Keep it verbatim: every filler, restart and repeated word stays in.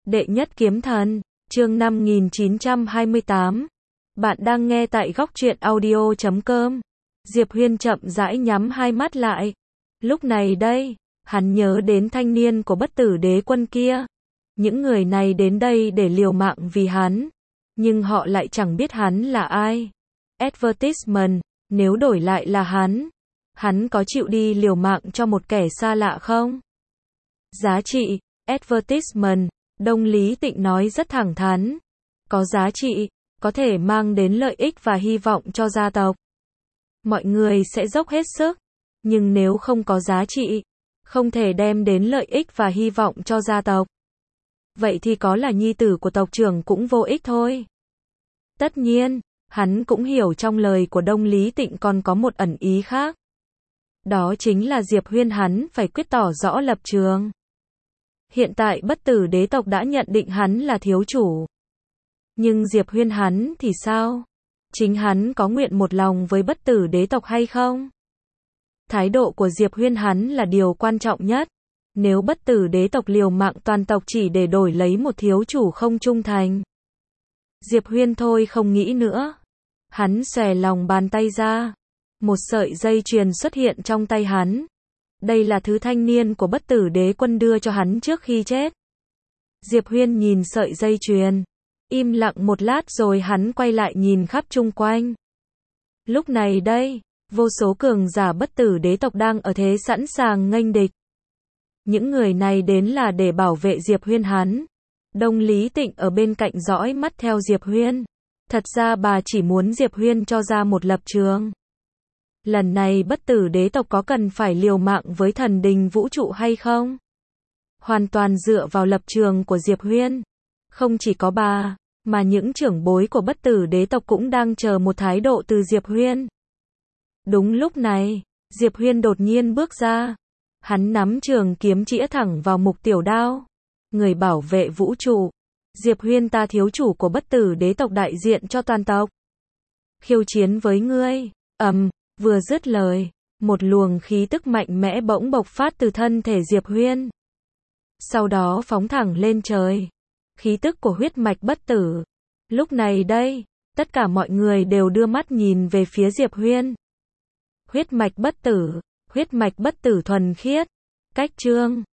Đệ nhất kiếm thần, chương năm nghìn chín trăm hai mươi tám. Bạn đang nghe tại góc truyện audio chấm com. Diệp Huyên chậm rãi nhắm hai mắt lại. Lúc này đây, hắn nhớ đến thanh niên của bất tử đế quân kia. Những người này đến đây để liều mạng vì hắn, nhưng họ lại chẳng biết hắn là ai. Advertisement, nếu đổi lại là hắn, hắn có chịu đi liều mạng cho một kẻ xa lạ không? Giá trị, advertisement, Đông Lý Tịnh nói rất thẳng thắn. Có giá trị, có thể mang đến lợi ích và hy vọng cho gia tộc. Mọi người sẽ dốc hết sức, nhưng nếu không có giá trị, không thể đem đến lợi ích và hy vọng cho gia tộc. Vậy thì có là nhi tử của tộc trưởng cũng vô ích thôi. Tất nhiên, hắn cũng hiểu trong lời của Đông Lý Tịnh còn có một ẩn ý khác. Đó chính là Diệp Huyên hắn phải quyết tỏ rõ lập trường. Hiện tại bất tử đế tộc đã nhận định hắn là thiếu chủ. Nhưng Diệp Huyên hắn thì sao? Chính hắn có nguyện một lòng với bất tử đế tộc hay không? Thái độ của Diệp Huyên hắn là điều quan trọng nhất. Nếu bất tử đế tộc liều mạng toàn tộc chỉ để đổi lấy một thiếu chủ không trung thành, Diệp Huyên thôi không nghĩ nữa. Hắn xòe lòng bàn tay ra. Một sợi dây chuyền xuất hiện trong tay hắn. Đây là thứ thanh niên của bất tử đế quân đưa cho hắn trước khi chết. Diệp Huyên nhìn sợi dây chuyền, im lặng một lát rồi hắn quay lại nhìn khắp chung quanh. Lúc này đây, vô số cường giả bất tử đế tộc đang ở thế sẵn sàng nghênh địch. Những người này đến là để bảo vệ Diệp Huyên hắn. Đông Lý Tịnh ở bên cạnh dõi mắt theo Diệp Huyên. Thật ra bà chỉ muốn Diệp Huyên cho ra một lập trường. Lần này bất tử đế tộc có cần phải liều mạng với thần đình vũ trụ hay không? Hoàn toàn dựa vào lập trường của Diệp Huyên. Không chỉ có bà, mà những trưởng bối của bất tử đế tộc cũng đang chờ một thái độ từ Diệp Huyên. Đúng lúc này, Diệp Huyên đột nhiên bước ra. Hắn nắm trường kiếm chĩa thẳng vào Mục Tiểu Đao. Người bảo vệ vũ trụ. Diệp Huyên, ta thiếu chủ của bất tử đế tộc đại diện cho toàn tộc. Khiêu chiến với ngươi. Ầm. Um, Vừa dứt lời, một luồng khí tức mạnh mẽ bỗng bộc phát từ thân thể Diệp Huyên. Sau đó phóng thẳng lên trời. Khí tức của huyết mạch bất tử. Lúc này đây, tất cả mọi người đều đưa mắt nhìn về phía Diệp Huyên. Huyết mạch bất tử, huyết mạch bất tử thuần khiết. Cách chương